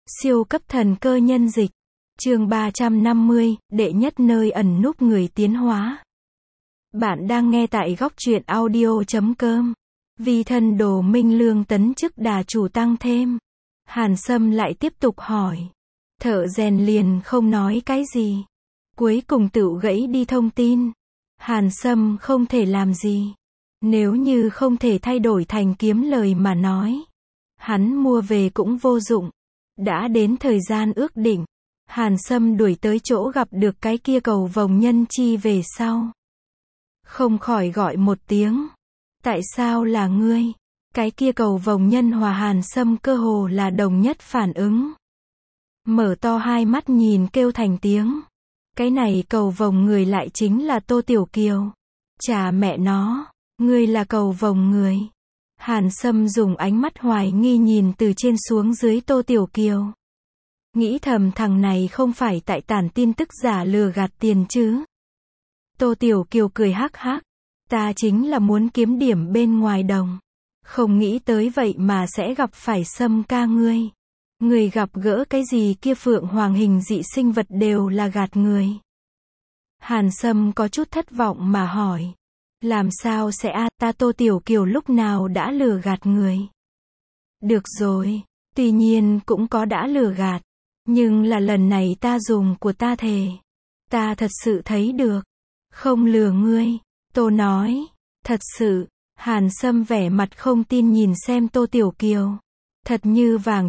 Siêu cấp thần cơ nhân dịch. Chương 350, đệ nhất nơi ẩn núp người tiến hóa. Bạn đang nghe tại góc truyện audio.com. Vì thân đồ minh lương tấn chức đà chủ tăng thêm. Hàn Sâm lại tiếp tục hỏi. Thợ rèn liền không nói cái gì. Cuối cùng tự gãy đi thông tin. Hàn Sâm không thể làm gì. Nếu như không thể thay đổi thành kiếm lời mà nói, hắn mua về cũng vô dụng. Đã đến thời gian ước định, Hàn Sâm đuổi tới chỗ gặp được cái kia cầu vồng nhân chi về sau. Không khỏi gọi một tiếng. Tại sao là ngươi? Cái kia cầu vồng nhân hòa Hàn Sâm cơ hồ là đồng nhất phản ứng. Mở to hai mắt nhìn kêu thành tiếng. Cái này cầu vồng người lại chính là Tô Tiểu Kiều. Chà mẹ nó, ngươi là cầu vồng người. Hàn Sâm dùng ánh mắt hoài nghi nhìn từ trên xuống dưới Tô Tiểu Kiều. Nghĩ thầm thằng này không phải tại tản tin tức giả lừa gạt tiền chứ. Tô Tiểu Kiều cười hắc hắc. Ta chính là muốn kiếm điểm bên ngoài đồng. Không nghĩ tới vậy mà sẽ gặp phải Sâm ca ngươi. Người gặp gỡ cái gì kia phượng hoàng hình dị sinh vật đều là gạt người. Hàn Sâm có chút thất vọng mà hỏi. Làm sao sẽ ta Tô Tiểu Kiều lúc nào đã lừa gạt người? Được rồi, tuy nhiên cũng có đã lừa gạt. Nhưng là lần này ta dùng của ta thề. Ta thật sự thấy được. Không lừa ngươi. Tô nói. Thật sự. Hàn Sâm vẻ mặt không tin nhìn xem Tô Tiểu Kiều. Thật như vàng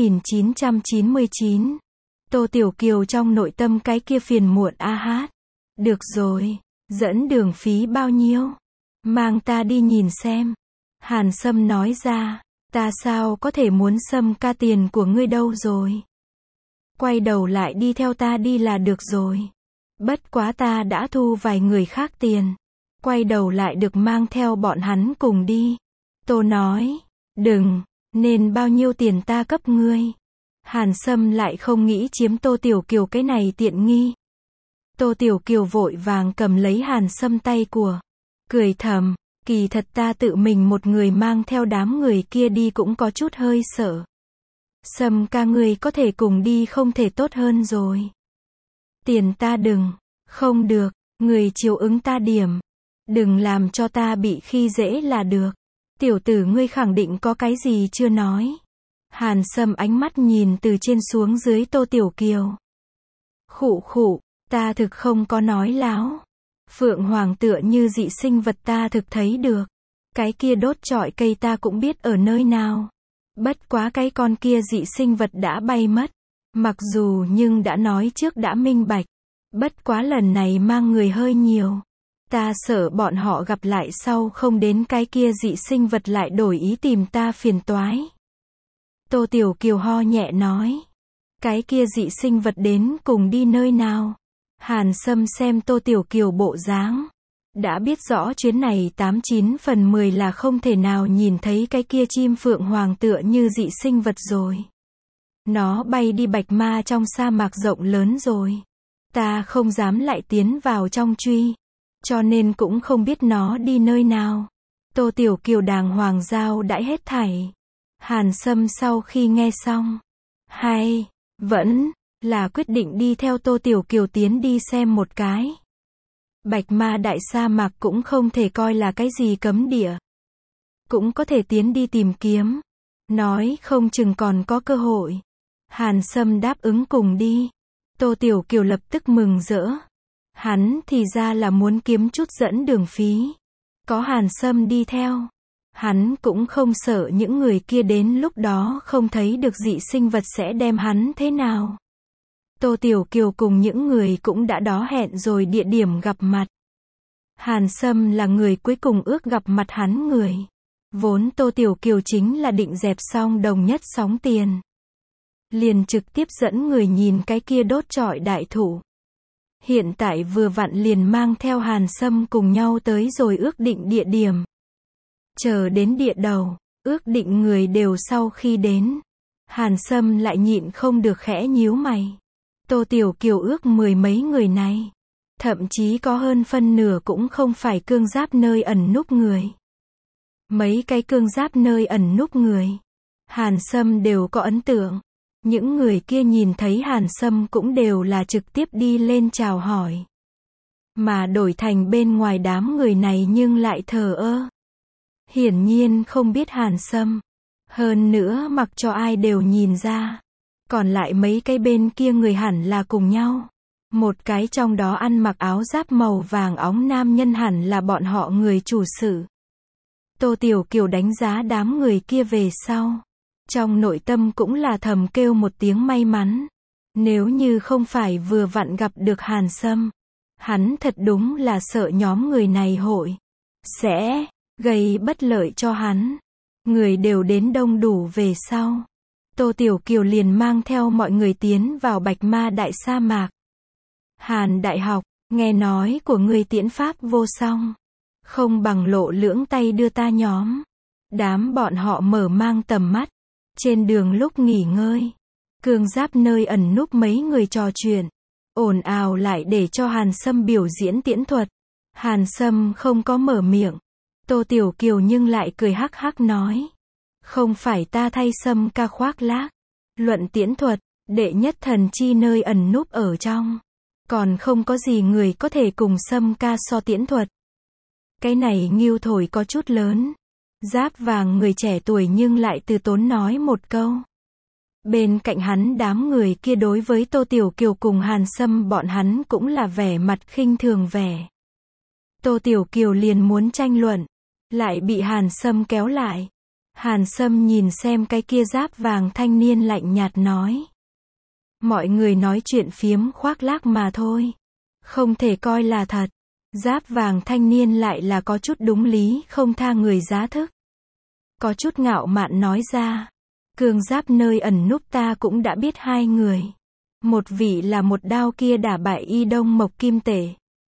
9999. Tô Tiểu Kiều trong nội tâm cái kia phiền muộn a hát. Được rồi. Dẫn đường phí bao nhiêu? Mang ta đi nhìn xem. Hàn Sâm nói ra. Ta sao có thể muốn Sâm ca tiền của ngươi đâu rồi? Quay đầu lại đi theo ta đi là được rồi. Bất quá ta đã thu vài người khác tiền. Quay đầu lại được mang theo bọn hắn cùng đi. Tô nói. Đừng. Nên bao nhiêu tiền ta cấp ngươi? Hàn Sâm lại không nghĩ chiếm Tô Tiểu Kiều cái này tiện nghi. Tô Tiểu Kiều vội vàng cầm lấy Hàn Sâm tay của. Cười thầm. Kỳ thật ta tự mình một người mang theo đám người kia đi cũng có chút hơi sợ. Sâm ca ngươi có thể cùng đi không thể tốt hơn rồi. Tiền ta đừng. Không được. Người chiều ứng ta điểm. Đừng làm cho ta bị khi dễ là được. Tiểu tử ngươi khẳng định có cái gì chưa nói. Hàn Sâm ánh mắt nhìn từ trên xuống dưới Tô Tiểu Kiều. Khụ khụ. Ta thực không có nói láo. Phượng hoàng tựa như dị sinh vật ta thực thấy được. Cái kia đốt trọi cây ta cũng biết ở nơi nào. Bất quá cái con kia dị sinh vật đã bay mất. Mặc dù nhưng đã nói trước đã minh bạch. Bất quá lần này mang người hơi nhiều. Ta sợ bọn họ gặp lại sau không đến cái kia dị sinh vật lại đổi ý tìm ta phiền toái. Tô Tiểu Kiều ho nhẹ nói. Cái kia dị sinh vật đến cùng đi nơi nào? Hàn Sâm xem Tô Tiểu Kiều bộ dáng. Đã biết rõ chuyến này 89 phần 10 là không thể nào nhìn thấy cái kia chim phượng hoàng tựa như dị sinh vật rồi. Nó bay đi bạch ma trong sa mạc rộng lớn rồi. Ta không dám lại tiến vào trong truy. Cho nên cũng không biết nó đi nơi nào. Tô Tiểu Kiều đàng hoàng giao đãi hết thảy. Hàn Sâm sau khi nghe xong. Hay, vẫn là quyết định đi theo Tô Tiểu Kiều tiến đi xem một cái. Bạch ma đại sa mạc cũng không thể coi là cái gì cấm địa. Cũng có thể tiến đi tìm kiếm. Nói không chừng còn có cơ hội. Hàn Sâm đáp ứng cùng đi. Tô Tiểu Kiều lập tức mừng rỡ. Hắn thì ra là muốn kiếm chút dẫn đường phí. Có Hàn Sâm đi theo. Hắn cũng không sợ những người kia đến lúc đó không thấy được dị sinh vật sẽ đem hắn thế nào. Tô Tiểu Kiều cùng những người cũng đã đó hẹn rồi địa điểm gặp mặt. Hàn Sâm là người cuối cùng ước gặp mặt hắn người. Vốn Tô Tiểu Kiều chính là định dẹp xong đồng nhất sóng tiền. Liền trực tiếp dẫn người nhìn cái kia đốt trọi đại thụ. Hiện tại vừa vặn liền mang theo Hàn Sâm cùng nhau tới rồi ước định địa điểm. Chờ đến địa đầu, ước định người đều sau khi đến. Hàn Sâm lại nhịn không được khẽ nhíu mày. Tô Tiểu Kiều ước mười mấy người này. Thậm chí có hơn phân nửa cũng không phải cương giáp nơi ẩn núp người. Mấy cái cương giáp nơi ẩn núp người. Hàn Sâm đều có ấn tượng. Những người kia nhìn thấy Hàn Sâm cũng đều là trực tiếp đi lên chào hỏi. Mà đổi thành bên ngoài đám người này nhưng lại thờ ơ. Hiển nhiên không biết Hàn Sâm. Hơn nữa mặc cho ai đều nhìn ra. Còn lại mấy cái bên kia người hẳn là cùng nhau. Một cái trong đó ăn mặc áo giáp màu vàng óng nam nhân hẳn là bọn họ người chủ sự. Tô Tiểu Kiều đánh giá đám người kia về sau. Trong nội tâm cũng là thầm kêu một tiếng may mắn. Nếu như không phải vừa vặn gặp được Hàn Sâm. Hắn thật đúng là sợ nhóm người này hội sẽ gây bất lợi cho hắn. Người đều đến đông đủ về sau. Tô Tiểu Kiều liền mang theo mọi người tiến vào Bạch Ma Đại sa mạc. Hàn Đại Học, nghe nói của ngươi tiễn pháp vô song. Không bằng lộ lưỡng tay đưa ta nhóm. Đám bọn họ mở mang tầm mắt. Trên đường lúc nghỉ ngơi. Cương Giáp nơi ẩn núp mấy người trò chuyện. Ồn ào lại để cho Hàn Sâm biểu diễn tiễn thuật. Hàn Sâm không có mở miệng. Tô Tiểu Kiều nhưng lại cười hắc hắc nói. Không phải ta thay Sâm ca khoác lác. Luận tiễn thuật, đệ nhất thần chi nơi ẩn núp ở trong. Còn không có gì người có thể cùng Sâm ca so tiễn thuật. Cái này ngưu thổi có chút lớn. Giáp vàng người trẻ tuổi nhưng lại từ tốn nói một câu. Bên cạnh hắn đám người kia đối với Tô Tiểu Kiều cùng Hàn Sâm bọn hắn cũng là vẻ mặt khinh thường vẻ. Tô Tiểu Kiều liền muốn tranh luận. Lại bị Hàn Sâm kéo lại. Hàn Sâm nhìn xem cái kia giáp vàng thanh niên lạnh nhạt nói. Mọi người nói chuyện phiếm khoác lác mà thôi. Không thể coi là thật. Giáp vàng thanh niên lại là có chút đúng lý không tha người giá thức. Có chút ngạo mạn nói ra. Cương Giáp nơi ẩn núp ta cũng đã biết hai người. Một vị là một đao kia đả bại Y Đông Mộc Kim Tể.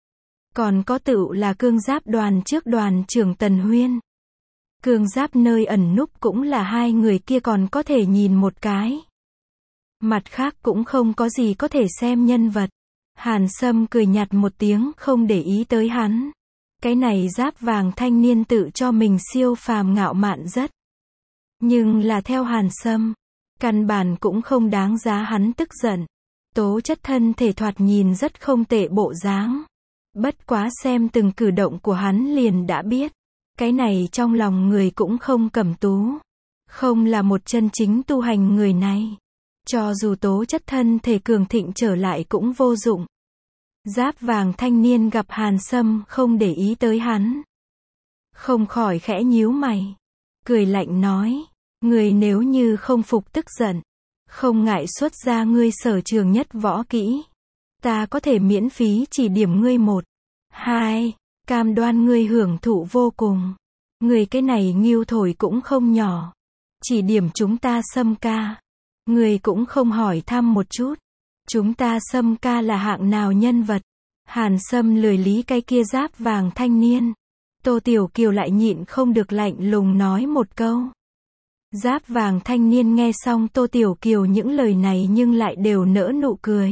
Còn có tựu là Cương Giáp đoàn trước đoàn trưởng Tần Huyên. Cương Giáp nơi ẩn núp cũng là hai người kia còn có thể nhìn một cái. Mặt khác cũng không có gì có thể xem nhân vật. Hàn Sâm cười nhạt một tiếng không để ý tới hắn. Cái này giáp vàng thanh niên tự cho mình siêu phàm ngạo mạn rất. Nhưng là theo Hàn Sâm, căn bản cũng không đáng giá hắn tức giận. Tố chất thân thể thoạt nhìn rất không tệ bộ dáng. Bất quá xem từng cử động của hắn liền đã biết. Cái này trong lòng người cũng không cẩm tú. Không là một chân chính tu hành người này. Cho dù tố chất thân thể cường thịnh trở lại cũng vô dụng. Giáp vàng thanh niên gặp Hàn Sâm không để ý tới hắn. Không khỏi khẽ nhíu mày. Cười lạnh nói. Người nếu như không phục tức giận. Không ngại xuất ra ngươi sở trường nhất võ kỹ. Ta có thể miễn phí chỉ điểm ngươi 1, 2. Cam đoan ngươi hưởng thụ vô cùng. Ngươi cái này ngưu thổi cũng không nhỏ. Chỉ điểm chúng ta Sâm ca. Ngươi cũng không hỏi thăm một chút. Chúng ta Sâm ca là hạng nào nhân vật. Hàn Sâm lười lý cái kia giáp vàng thanh niên. Tô Tiểu Kiều lại nhịn không được lạnh lùng nói một câu. Giáp vàng thanh niên nghe xong Tô Tiểu Kiều những lời này nhưng lại đều nở nụ cười.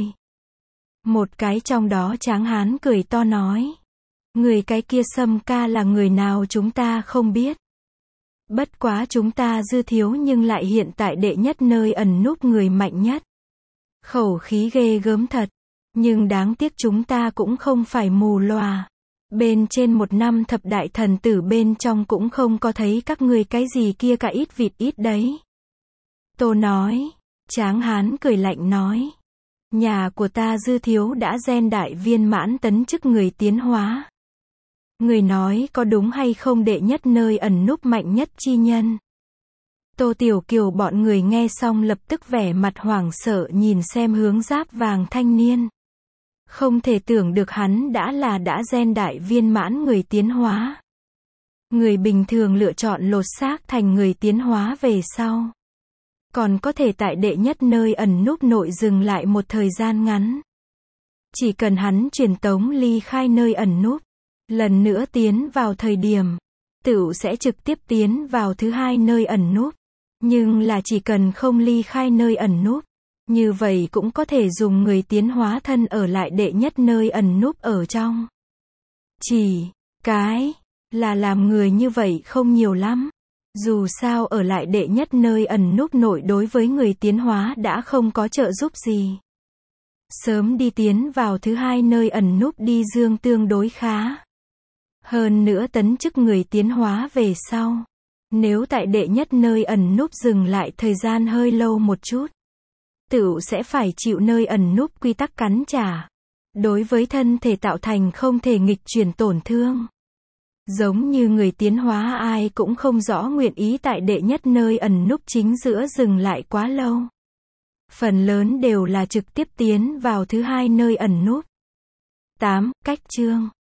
Một cái trong đó tráng hán cười to nói. Người cái kia Sâm ca là người nào chúng ta không biết. Bất quá chúng ta dư thiếu nhưng lại hiện tại đệ nhất nơi ẩn núp người mạnh nhất. Khẩu khí ghê gớm thật. Nhưng đáng tiếc chúng ta cũng không phải mù lòa. Bên trên 1 năm thập đại thần tử bên trong cũng không có thấy các ngươi cái gì kia cả ít vịt ít đấy. Tô nói. Tráng hán cười lạnh nói. Nhà của ta dư thiếu đã gen đại viên mãn tấn chức người tiến hóa. Người nói có đúng hay không đệ nhất nơi ẩn núp mạnh nhất chi nhân. Tô Tiểu Kiều bọn người nghe xong lập tức vẻ mặt hoảng sợ nhìn xem hướng giáp vàng thanh niên. Không thể tưởng được hắn đã gen đại viên mãn người tiến hóa. Người bình thường lựa chọn lột xác thành người tiến hóa về sau. Còn có thể tại đệ nhất nơi ẩn núp nội dừng lại một thời gian ngắn. Chỉ cần hắn truyền tống ly khai nơi ẩn núp. Lần nữa tiến vào thời điểm. Tựu sẽ trực tiếp tiến vào thứ hai nơi ẩn núp. Nhưng là chỉ cần không ly khai nơi ẩn núp. Như vậy cũng có thể dùng người tiến hóa thân ở lại đệ nhất nơi ẩn núp ở trong. Chỉ cái là làm người như vậy không nhiều lắm. Dù sao ở lại đệ nhất nơi ẩn núp nội đối với người tiến hóa đã không có trợ giúp gì. Sớm đi tiến vào thứ hai nơi ẩn núp đi dương tương đối khá. Hơn nữa tấn chức người tiến hóa về sau. Nếu tại đệ nhất nơi ẩn núp dừng lại thời gian hơi lâu một chút, tựu sẽ phải chịu nơi ẩn núp quy tắc cắn trả. Đối với thân thể tạo thành không thể nghịch chuyển tổn thương. Giống như người tiến hóa ai cũng không rõ nguyện ý tại đệ nhất nơi ẩn núp chính giữa dừng lại quá lâu. Phần lớn đều là trực tiếp tiến vào thứ hai nơi ẩn núp. 8. Cách chương